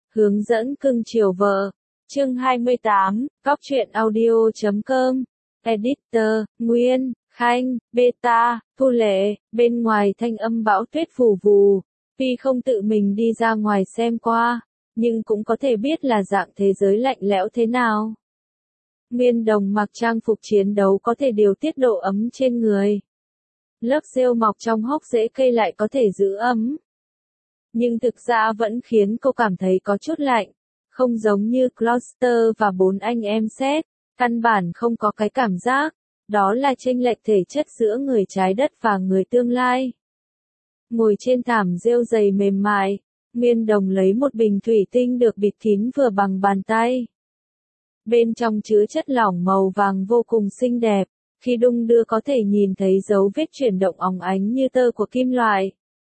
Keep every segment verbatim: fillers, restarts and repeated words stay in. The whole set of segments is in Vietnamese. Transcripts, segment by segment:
Hướng dẫn cưng chiều vợ. Chương hai mươi tám, Cóc truyện audio chấm com. Editor, Nguyên, Khanh, Beta, Thu Lệ, bên ngoài thanh âm bão tuyết vù vù. Tuy không tự mình đi ra ngoài xem qua, nhưng cũng có thể biết là dạng thế giới lạnh lẽo thế nào. Miên Đồng mặc trang phục chiến đấu có thể điều tiết độ ấm trên người. Lớp rêu mọc trong hốc rễ cây lại có thể giữ ấm. Nhưng thực ra vẫn khiến cô cảm thấy có chút lạnh. Không giống như Gloucester và bốn anh em Seth, căn bản không có cái cảm giác. Đó là chênh lệch thể chất giữa người trái đất và người tương lai. Ngồi trên thảm rêu dày mềm mại, Miên Đồng lấy một bình thủy tinh được bịt kín vừa bằng bàn tay. Bên trong chứa chất lỏng màu vàng vô cùng xinh đẹp, khi đung đưa có thể nhìn thấy dấu vết chuyển động óng ánh như tơ của kim loại.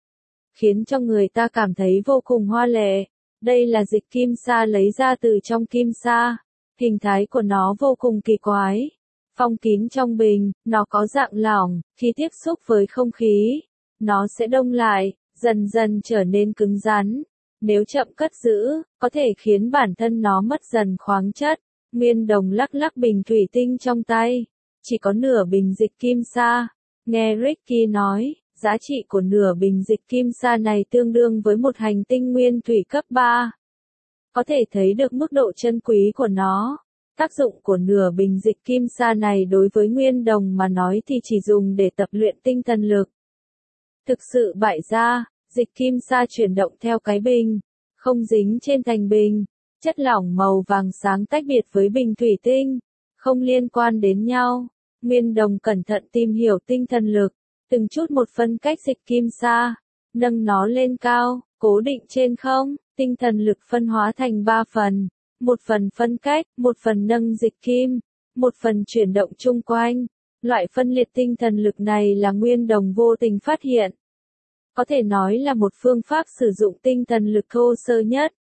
Khiến cho người ta cảm thấy vô cùng hoa lệ. Đây là dịch kim sa lấy ra từ trong kim sa. Hình thái của nó vô cùng kỳ quái. Phong kín trong bình, nó có dạng lỏng, khi tiếp xúc với không khí, nó sẽ đông lại, dần dần trở nên cứng rắn. Nếu chậm cất giữ, có thể khiến bản thân nó mất dần khoáng chất. Miên Đồng lắc lắc bình thủy tinh trong tay. Chỉ có nửa bình dịch kim sa. Nghe Ricky nói, giá trị của nửa bình dịch kim sa này tương đương với một hành tinh nguyên thủy cấp ba. Có thể thấy được mức độ chân quý của nó. Tác dụng của nửa bình dịch kim sa này đối với Miên Đồng mà nói thì chỉ dùng để tập luyện tinh thần lực. Thực sự bại ra, dịch kim sa chuyển động theo cái bình, không dính trên thành bình. Chất lỏng màu vàng sáng tách biệt với bình thủy tinh, không liên quan đến nhau. Miên Đồng cẩn thận tìm hiểu tinh thần lực, từng chút một phân cách dịch kim sa, nâng nó lên cao, cố định trên không. Tinh thần lực phân hóa thành ba phần, một phần phân cách, một phần nâng dịch kim, một phần chuyển động chung quanh. Loại phân liệt tinh thần lực này là Miên Đồng vô tình phát hiện. Có thể nói là một phương pháp sử dụng tinh thần lực thô sơ nhất.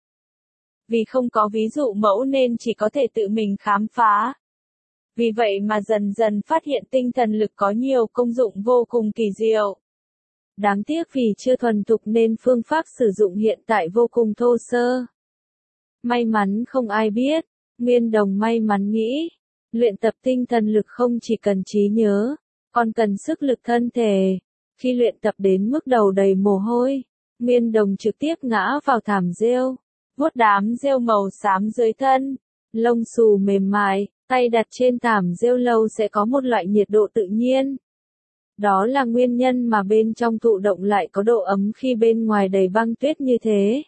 Vì không có ví dụ mẫu nên chỉ có thể tự mình khám phá. Vì vậy mà dần dần phát hiện tinh thần lực có nhiều công dụng vô cùng kỳ diệu. Đáng tiếc vì chưa thuần thục nên phương pháp sử dụng hiện tại vô cùng thô sơ. May mắn không ai biết, Miên Đồng may mắn nghĩ. Luyện tập tinh thần lực không chỉ cần trí nhớ, còn cần sức lực thân thể. Khi luyện tập đến mức đầu đầy mồ hôi, Miên Đồng trực tiếp ngã vào thảm rêu, vuốt đám rêu màu xám dưới thân, lông xù mềm mại, tay đặt trên thảm rêu lâu sẽ có một loại nhiệt độ tự nhiên. Đó là nguyên nhân mà bên trong thụ động lại có độ ấm khi bên ngoài đầy băng tuyết như thế.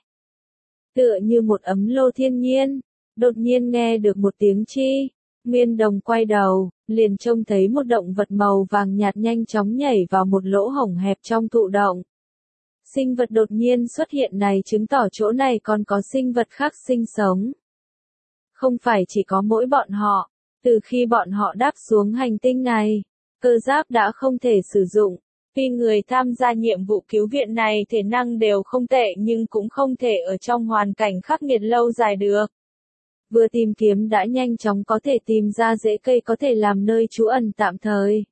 Tựa như một ấm lô thiên nhiên, đột nhiên nghe được một tiếng chi. Miên Đồng quay đầu, liền trông thấy một động vật màu vàng nhạt nhanh chóng nhảy vào một lỗ hổng hẹp trong thụ động. Sinh vật đột nhiên xuất hiện này chứng tỏ chỗ này còn có sinh vật khác sinh sống. Không phải chỉ có mỗi bọn họ, từ khi bọn họ đáp xuống hành tinh này, cơ giáp đã không thể sử dụng. Tuy người tham gia nhiệm vụ cứu viện này thể năng đều không tệ nhưng cũng không thể ở trong hoàn cảnh khắc nghiệt lâu dài được. Vừa tìm kiếm đã nhanh chóng có thể tìm ra rễ cây có thể làm nơi trú ẩn tạm thời.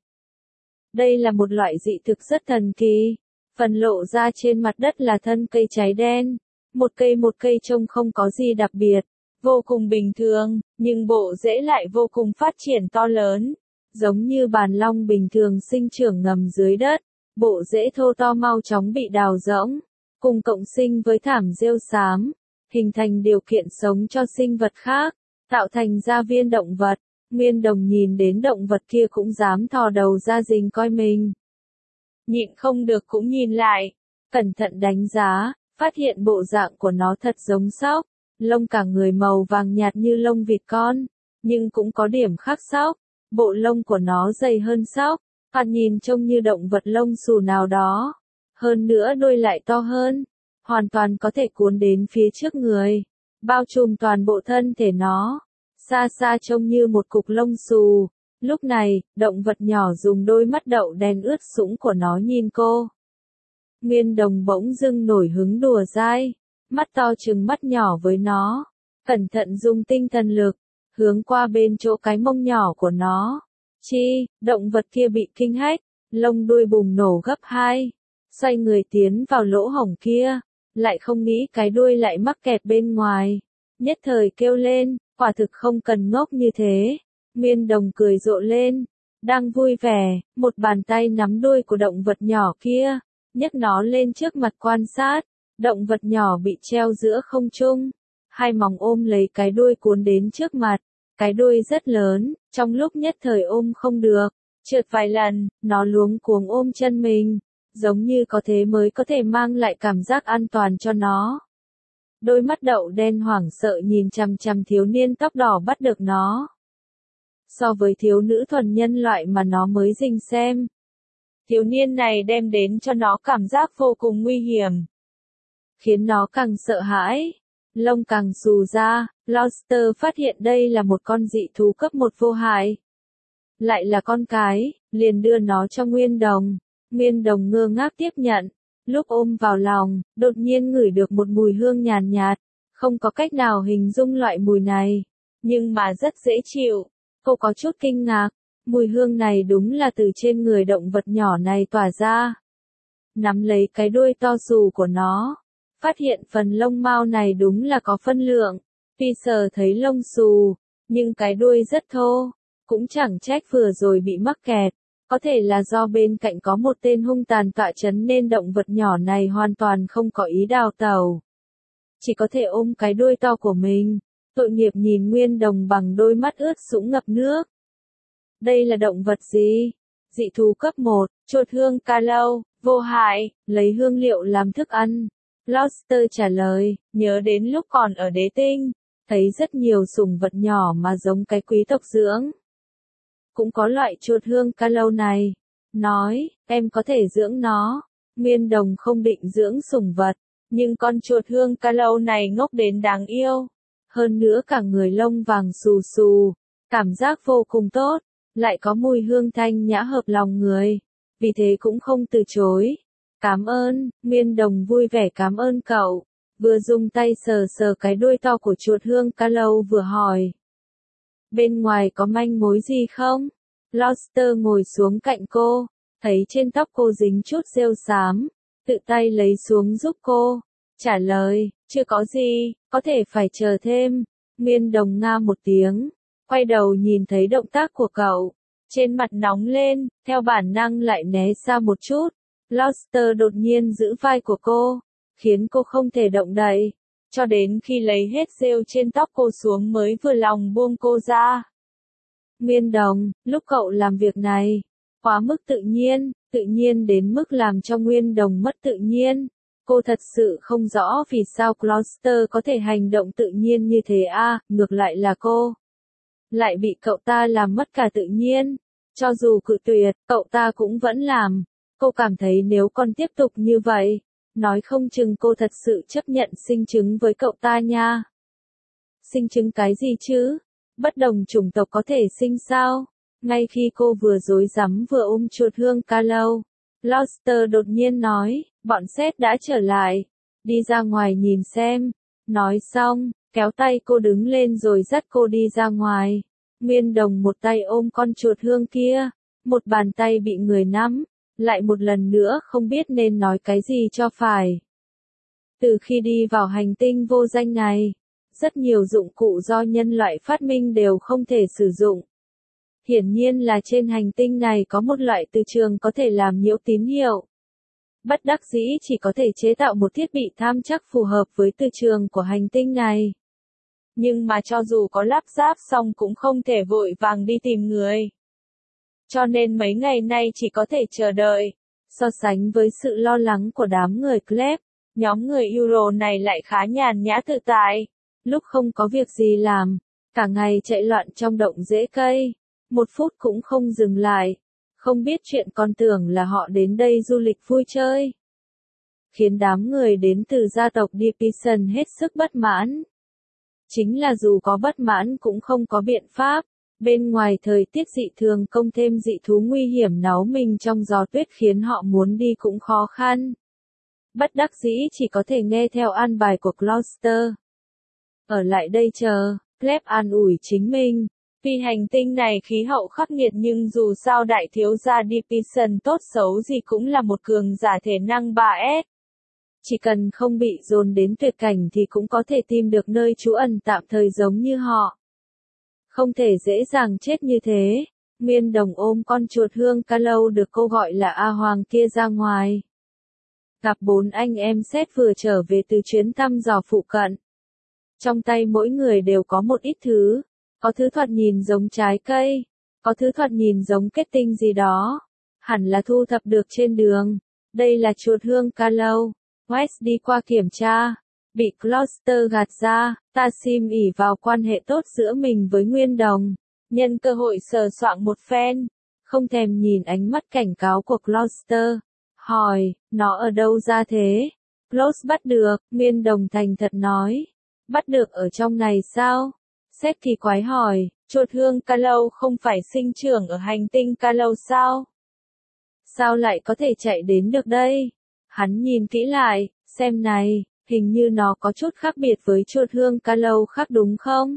Đây là một loại dị thực rất thần kỳ. Phần lộ ra trên mặt đất là thân cây cháy đen. Một cây một cây trông không có gì đặc biệt, vô cùng bình thường, nhưng bộ rễ lại vô cùng phát triển to lớn. Giống như bàn long bình thường sinh trưởng ngầm dưới đất, bộ rễ thô to mau chóng bị đào rỗng, cùng cộng sinh với thảm rêu xám, hình thành điều kiện sống cho sinh vật khác, tạo thành ra viên động vật. Miên Đồng nhìn đến động vật kia cũng dám thò đầu ra rình coi mình. Nhịn không được cũng nhìn lại, cẩn thận đánh giá, phát hiện bộ dạng của nó thật giống sóc, lông cả người màu vàng nhạt như lông vịt con, nhưng cũng có điểm khác sóc, bộ lông của nó dày hơn sóc, thoạt nhìn trông như động vật lông xù nào đó, hơn nữa đuôi lại to hơn, hoàn toàn có thể cuốn đến phía trước người, bao trùm toàn bộ thân thể nó, xa xa trông như một cục lông xù. Lúc này, động vật nhỏ dùng đôi mắt đậu đen ướt sũng của nó nhìn cô. Miên Đồng bỗng dưng nổi hứng đùa dai, mắt to trừng mắt nhỏ với nó, cẩn thận dùng tinh thần lực, hướng qua bên chỗ cái mông nhỏ của nó. Chi, động vật kia bị kinh hách, lông đuôi bùng nổ gấp hai, xoay người tiến vào lỗ hổng kia, lại không nghĩ cái đuôi lại mắc kẹt bên ngoài. Nhất thời kêu lên, quả thực không cần ngốc như thế. Nguyên Đồng cười rộ lên, đang vui vẻ, một bàn tay nắm đuôi của động vật nhỏ kia, nhấc nó lên trước mặt quan sát. Động vật nhỏ bị treo giữa không trung, hai móng ôm lấy cái đuôi cuốn đến trước mặt. Cái đuôi rất lớn, trong lúc nhất thời ôm không được, trượt vài lần, nó luống cuống ôm chân mình, giống như có thế mới có thể mang lại cảm giác an toàn cho nó. Đôi mắt đậu đen hoảng sợ nhìn chằm chằm thiếu niên tóc đỏ bắt được nó. So với thiếu nữ thuần nhân loại mà nó mới rình xem, thiếu niên này đem đến cho nó cảm giác vô cùng nguy hiểm, khiến nó càng sợ hãi, lông càng xù ra. Lobster phát hiện đây là một con dị thú cấp một vô hại, lại là con cái, liền đưa nó cho Nguyên Đồng. Nguyên Đồng ngơ ngác tiếp nhận, lúc ôm vào lòng, đột nhiên ngửi được một mùi hương nhàn nhạt, không có cách nào hình dung loại mùi này, nhưng mà rất dễ chịu. Cô có chút kinh ngạc, mùi hương này đúng là từ trên người động vật nhỏ này tỏa ra. Nắm lấy cái đuôi to xù của nó, phát hiện phần lông mao này đúng là có phân lượng. Tuy sờ thấy lông xù, nhưng cái đuôi rất thô, cũng chẳng trách vừa rồi bị mắc kẹt. Có thể là do bên cạnh có một tên hung tàn tọa chấn nên động vật nhỏ này hoàn toàn không có ý đào tẩu. Chỉ có thể ôm cái đuôi to của mình. Tội nghiệp nhìn Nguyên Đồng bằng đôi mắt ướt sũng ngập nước. Đây là động vật gì? Dị thú cấp một, chuột hương ca lâu, vô hại, lấy hương liệu làm thức ăn. Lobster trả lời, nhớ đến lúc còn ở đế tinh, thấy rất nhiều sủng vật nhỏ mà giống cái quý tộc dưỡng. Cũng có loại chuột hương ca lâu này. Nói, em có thể dưỡng nó. Nguyên Đồng không định dưỡng sủng vật, nhưng con chuột hương ca lâu này ngốc đến đáng yêu. Hơn nữa cả người lông vàng xù xù, cảm giác vô cùng tốt, lại có mùi hương thanh nhã hợp lòng người. Vì thế cũng không từ chối. Cảm ơn, Nguyên Đồng vui vẻ cảm ơn cậu. Vừa dùng tay sờ sờ cái đuôi to của chuột hương ca lâu vừa hỏi. Bên ngoài có manh mối gì không? Lobster ngồi xuống cạnh cô, thấy trên tóc cô dính chút rêu xám, tự tay lấy xuống giúp cô. Trả lời, chưa có gì, có thể phải chờ thêm. Nguyên Đồng nga một tiếng, quay đầu nhìn thấy động tác của cậu, trên mặt nóng lên, theo bản năng lại né xa một chút. Lobster đột nhiên giữ vai của cô, khiến cô không thể động đậy, cho đến khi lấy hết rêu trên tóc cô xuống mới vừa lòng buông cô ra. Nguyên Đồng, lúc cậu làm việc này, quá mức tự nhiên, tự nhiên đến mức làm cho Nguyên Đồng mất tự nhiên. Cô thật sự không rõ vì sao Lobster có thể hành động tự nhiên như thế a, à, ngược lại là cô lại bị cậu ta làm mất cả tự nhiên. Cho dù cự tuyệt, cậu ta cũng vẫn làm. Cô cảm thấy nếu còn tiếp tục như vậy, nói không chừng cô thật sự chấp nhận sinh trứng với cậu ta nha. Sinh trứng cái gì chứ? Bất đồng chủng tộc có thể sinh sao? Ngay khi cô vừa rối rắm vừa ôm chuột hương ca lâu, Lobster đột nhiên nói, bọn sếp đã trở lại, đi ra ngoài nhìn xem. Nói xong, kéo tay cô đứng lên rồi dắt cô đi ra ngoài. Nguyên Đồng một tay ôm con chuột hương kia, một bàn tay bị người nắm, lại một lần nữa không biết nên nói cái gì cho phải. Từ khi đi vào hành tinh vô danh này, rất nhiều dụng cụ do nhân loại phát minh đều không thể sử dụng. Hiển nhiên là trên hành tinh này có một loại từ trường có thể làm nhiễu tín hiệu. Bất đắc dĩ chỉ có thể chế tạo một thiết bị tham chắc phù hợp với từ trường của hành tinh này. Nhưng mà cho dù có lắp ráp xong cũng không thể vội vàng đi tìm người. Cho nên mấy ngày nay chỉ có thể chờ đợi. So sánh với sự lo lắng của đám người Kleb, nhóm người Euro này lại khá nhàn nhã tự tại. Lúc không có việc gì làm, cả ngày chạy loạn trong động rễ cây, một phút cũng không dừng lại. Không biết chuyện còn tưởng là họ đến đây du lịch vui chơi. Khiến đám người đến từ gia tộc Dipisan hết sức bất mãn. Chính là dù có bất mãn cũng không có biện pháp. Bên ngoài thời tiết dị thường công thêm dị thú nguy hiểm náu mình trong gió tuyết khiến họ muốn đi cũng khó khăn. Bất đắc dĩ chỉ có thể nghe theo an bài của Lobster. Ở lại đây chờ, Kleb an ủi chính mình. Vì hành tinh này khí hậu khắc nghiệt nhưng dù sao đại thiếu gia Dipisan tốt xấu gì cũng là một cường giả thể năng ba S. Chỉ cần không bị dồn đến tuyệt cảnh thì cũng có thể tìm được nơi trú ẩn tạm thời giống như họ. Không thể dễ dàng chết như thế. Nguyên Đồng ôm con chuột hương ca lâu được cô gọi là A Hoàng kia ra ngoài. Gặp bốn anh em Sét vừa trở về từ chuyến thăm dò phụ cận. Trong tay mỗi người đều có một ít thứ. Có thứ thoạt nhìn giống trái cây. Có thứ thoạt nhìn giống kết tinh gì đó. Hẳn là thu thập được trên đường. Đây là chuột hương ca lâu. West đi qua kiểm tra. Bị Gloucester gạt ra. Tassim ỷ vào quan hệ tốt giữa mình với Nguyên Đồng. Nhân cơ hội sờ soạng một phen. Không thèm nhìn ánh mắt cảnh cáo của Gloucester. Hỏi, nó ở đâu ra thế? Gloucester bắt được, Nguyên Đồng thành thật nói. Bắt được ở trong này sao? Sét kỳ quái hỏi, chuột hương ca lâu không phải sinh trưởng ở hành tinh ca lâu sao? Sao lại có thể chạy đến được đây? Hắn nhìn kỹ lại, xem này, hình như nó có chút khác biệt với chuột hương ca lâu khác đúng không?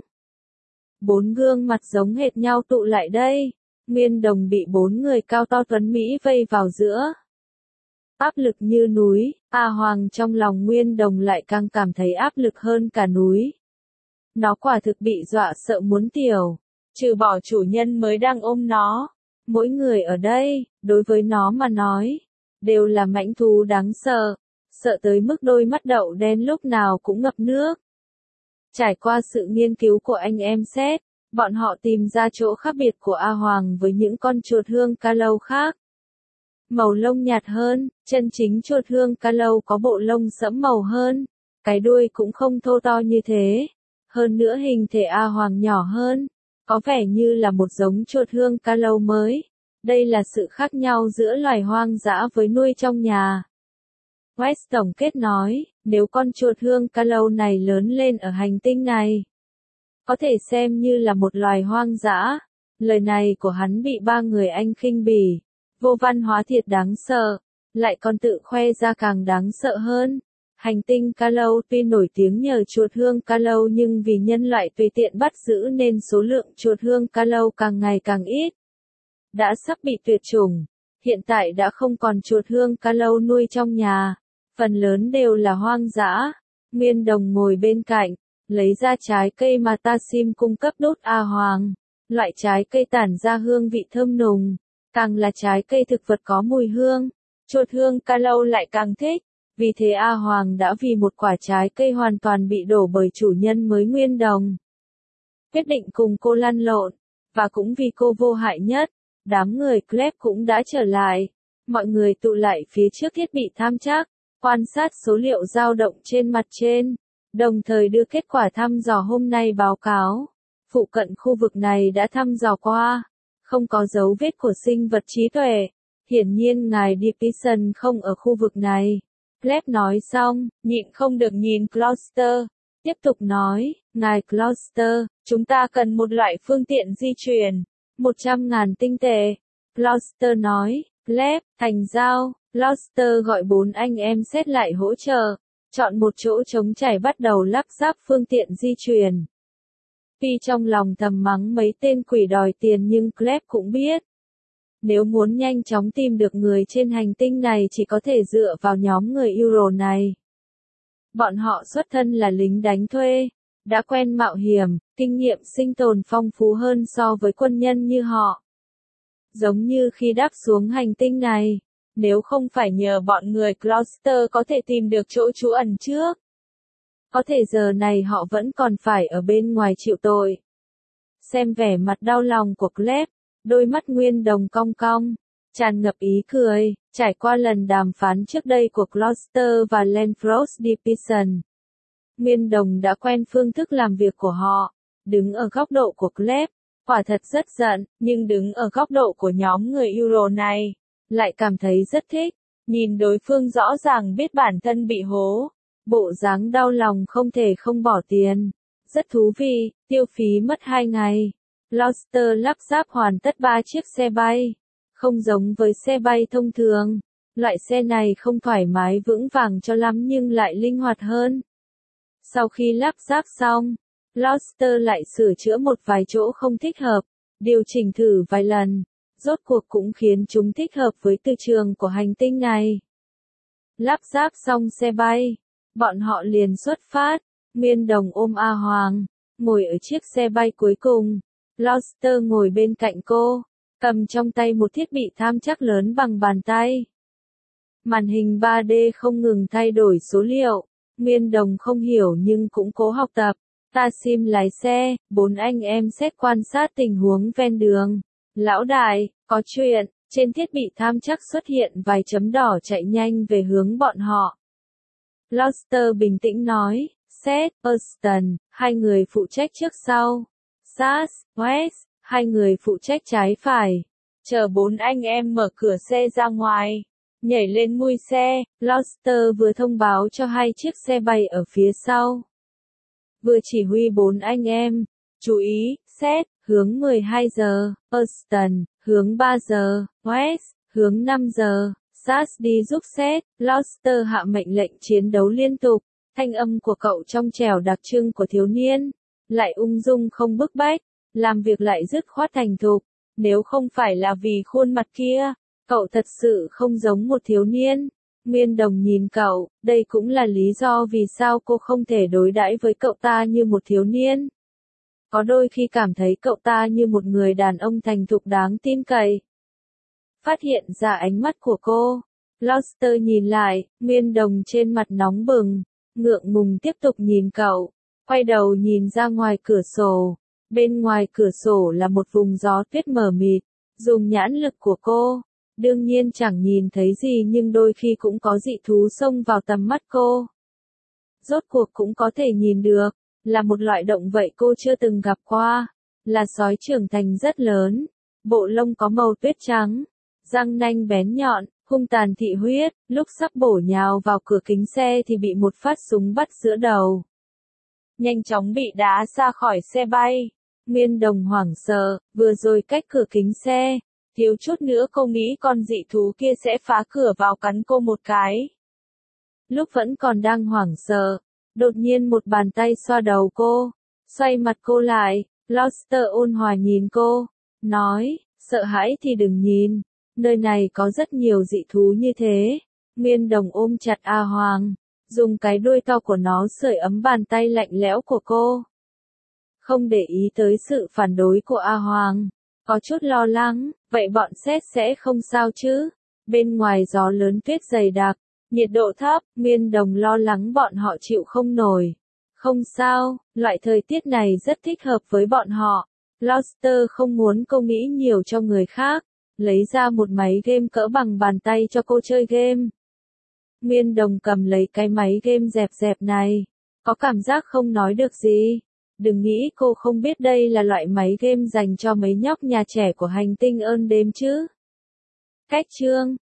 Bốn gương mặt giống hệt nhau tụ lại đây. Nguyên Đồng bị bốn người cao to tuấn Mỹ vây vào giữa. Áp lực như núi, A Hoàng trong lòng Nguyên Đồng lại càng cảm thấy áp lực hơn cả núi. Nó quả thực bị dọa sợ muốn tiểu. Trừ bỏ chủ nhân mới đang ôm nó. Mỗi người ở đây, đối với nó mà nói, đều là mãnh thú đáng sợ. Sợ tới mức đôi mắt đậu đen lúc nào cũng ngập nước. Trải qua sự nghiên cứu của anh em Sét, bọn họ tìm ra chỗ khác biệt của A Hoàng với những con chuột hương ca lâu khác. Màu lông nhạt hơn, chân chính chuột hương ca lâu có bộ lông sẫm màu hơn, cái đuôi cũng không thô to như thế. Hơn nữa hình thể A Hoàng nhỏ hơn, có vẻ như là một giống chuột hương ca lâu mới. Đây là sự khác nhau giữa loài hoang dã với nuôi trong nhà. West tổng kết nói, nếu con chuột hương ca lâu này lớn lên ở hành tinh này, có thể xem như là một loài hoang dã. Lời này của hắn bị ba người anh khinh bỉ. Vô văn hóa thiệt đáng sợ, lại còn tự khoe ra càng đáng sợ hơn. Hành tinh ca lâu tuy nổi tiếng nhờ chuột hương ca lâu nhưng vì nhân loại tùy tiện bắt giữ nên số lượng chuột hương ca lâu càng ngày càng ít. Đã sắp bị tuyệt chủng, hiện tại đã không còn chuột hương ca lâu nuôi trong nhà, phần lớn đều là hoang dã. Nguyên Đồng ngồi bên cạnh, lấy ra trái cây mà Tassim cung cấp đốt A Hoàng. Loại trái cây tản ra hương vị thơm nùng, càng là trái cây thực vật có mùi hương, chuột hương ca lâu lại càng thích. Vì thế A Hoàng đã vì một quả trái cây hoàn toàn bị đổ bởi chủ nhân mới Nguyên Đồng. Quyết định cùng cô lăn lộn, và cũng vì cô vô hại nhất, đám người Kleb cũng đã trở lại. Mọi người tụ lại phía trước thiết bị tham trắc, quan sát số liệu dao động trên mặt trên, đồng thời đưa kết quả thăm dò hôm nay báo cáo. Phụ cận khu vực này đã thăm dò qua, không có dấu vết của sinh vật trí tuệ. Hiển nhiên ngài Dickinson không ở khu vực này. Kleb nói xong, nhịn không được nhìn Gloucester. Tiếp tục nói, ngài Gloucester, chúng ta cần một loại phương tiện di chuyển. Một trăm ngàn tinh tệ. Gloucester nói, Kleb, thành giao. Gloucester gọi bốn anh em Sét lại hỗ trợ. Chọn một chỗ trống trải bắt đầu lắp ráp phương tiện di chuyển. Tuy trong lòng thầm mắng mấy tên quỷ đòi tiền nhưng Kleb cũng biết. Nếu muốn nhanh chóng tìm được người trên hành tinh này chỉ có thể dựa vào nhóm người Euro này. Bọn họ xuất thân là lính đánh thuê, đã quen mạo hiểm, kinh nghiệm sinh tồn phong phú hơn so với quân nhân như họ. Giống như khi đáp xuống hành tinh này, nếu không phải nhờ bọn người Gloucester có thể tìm được chỗ trú ẩn trước, có thể giờ này họ vẫn còn phải ở bên ngoài chịu tội. Xem vẻ mặt đau lòng của Kleb, đôi mắt Nguyên Đồng cong cong, tràn ngập ý cười, trải qua lần đàm phán trước đây của Gloucester và Lanfrost Dickinson. Nguyên Đồng đã quen phương thức làm việc của họ, đứng ở góc độ của Kleb, quả thật rất giận, nhưng đứng ở góc độ của nhóm người Euro này, lại cảm thấy rất thích, nhìn đối phương rõ ràng biết bản thân bị hố, bộ dáng đau lòng không thể không bỏ tiền. Rất thú vị, tiêu phí mất hai ngày. Gloucester lắp ráp hoàn tất ba chiếc xe bay. Không giống với xe bay thông thường, loại xe này không thoải mái vững vàng cho lắm nhưng lại linh hoạt hơn. Sau khi lắp ráp xong, Gloucester lại sửa chữa một vài chỗ không thích hợp, điều chỉnh thử vài lần, rốt cuộc cũng khiến chúng thích hợp với từ trường của hành tinh này. Lắp ráp xong xe bay, bọn họ liền xuất phát. Miên Đồng ôm A Hoàng, ngồi ở chiếc xe bay cuối cùng. Lobster ngồi bên cạnh cô, cầm trong tay một thiết bị tham trắc lớn bằng bàn tay. Màn hình ba D không ngừng thay đổi số liệu. Miên Đồng không hiểu nhưng cũng cố học tập. Ta sim lái xe, bốn anh em xét quan sát tình huống ven đường. Lão đại, có chuyện, trên thiết bị tham trắc xuất hiện vài chấm đỏ chạy nhanh về hướng bọn họ. Lobster bình tĩnh nói, Seth, Austin, hai người phụ trách trước sau. Sas, West, hai người phụ trách trái phải. Chờ bốn anh em mở cửa xe ra ngoài. Nhảy lên mui xe, Lobster vừa thông báo cho hai chiếc xe bay ở phía sau. Vừa chỉ huy bốn anh em. Chú ý, Seth, hướng mười hai giờ, Austin, hướng ba giờ, West, hướng năm giờ. Sas đi giúp Seth, Lobster hạ mệnh lệnh chiến đấu liên tục. Thanh âm của cậu trong trẻo đặc trưng của thiếu niên, lại ung dung không bức bách, làm việc lại dứt khoát thành thục. Nếu không phải là vì khuôn mặt kia, cậu thật sự không giống một thiếu niên. Miên Đồng nhìn cậu, đây cũng là lý do vì sao cô không thể đối đãi với cậu ta như một thiếu niên. Có đôi khi cảm thấy cậu ta như một người đàn ông thành thục đáng tin cậy. Phát hiện ra ánh mắt của cô, Lobster nhìn lại, Miên Đồng trên mặt nóng bừng, ngượng ngùng tiếp tục nhìn cậu, quay đầu nhìn ra ngoài cửa sổ. Bên ngoài cửa sổ là một vùng gió tuyết mờ mịt, dùng nhãn lực của cô, đương nhiên chẳng nhìn thấy gì nhưng đôi khi cũng có dị thú xông vào tầm mắt cô. Rốt cuộc cũng có thể nhìn được, là một loại động vật cô chưa từng gặp qua, là sói trưởng thành rất lớn, bộ lông có màu tuyết trắng, răng nanh bén nhọn, hung tàn thị huyết, lúc sắp bổ nhào vào cửa kính xe thì bị một phát súng bắt giữa đầu. Nhanh chóng bị đá ra khỏi xe bay. Miên Đồng hoảng sợ, vừa rồi cách cửa kính xe, thiếu chút nữa cô nghĩ con dị thú kia sẽ phá cửa vào cắn cô một cái. Lúc vẫn còn đang hoảng sợ, đột nhiên một bàn tay xoa đầu cô, xoay mặt cô lại, Lobster ôn hòa nhìn cô, nói, sợ hãi thì đừng nhìn, nơi này có rất nhiều dị thú như thế. Miên Đồng ôm chặt A Hoàng, dùng cái đuôi to của nó sưởi ấm bàn tay lạnh lẽo của cô. Không để ý tới sự phản đối của A Hoàng, có chút lo lắng, vậy bọn Seth sẽ không sao chứ? Bên ngoài gió lớn tuyết dày đặc, nhiệt độ thấp, Miên Đồng lo lắng bọn họ chịu không nổi. Không sao, loại thời tiết này rất thích hợp với bọn họ. Lobster không muốn cô nghĩ nhiều cho người khác, lấy ra một máy game cỡ bằng bàn tay cho cô chơi game. Miên Đồng cầm lấy cái máy game dẹp dẹp này, có cảm giác không nói được gì. Đừng nghĩ cô không biết đây là loại máy game dành cho mấy nhóc nhà trẻ của hành tinh ơn đêm chứ. Cách chương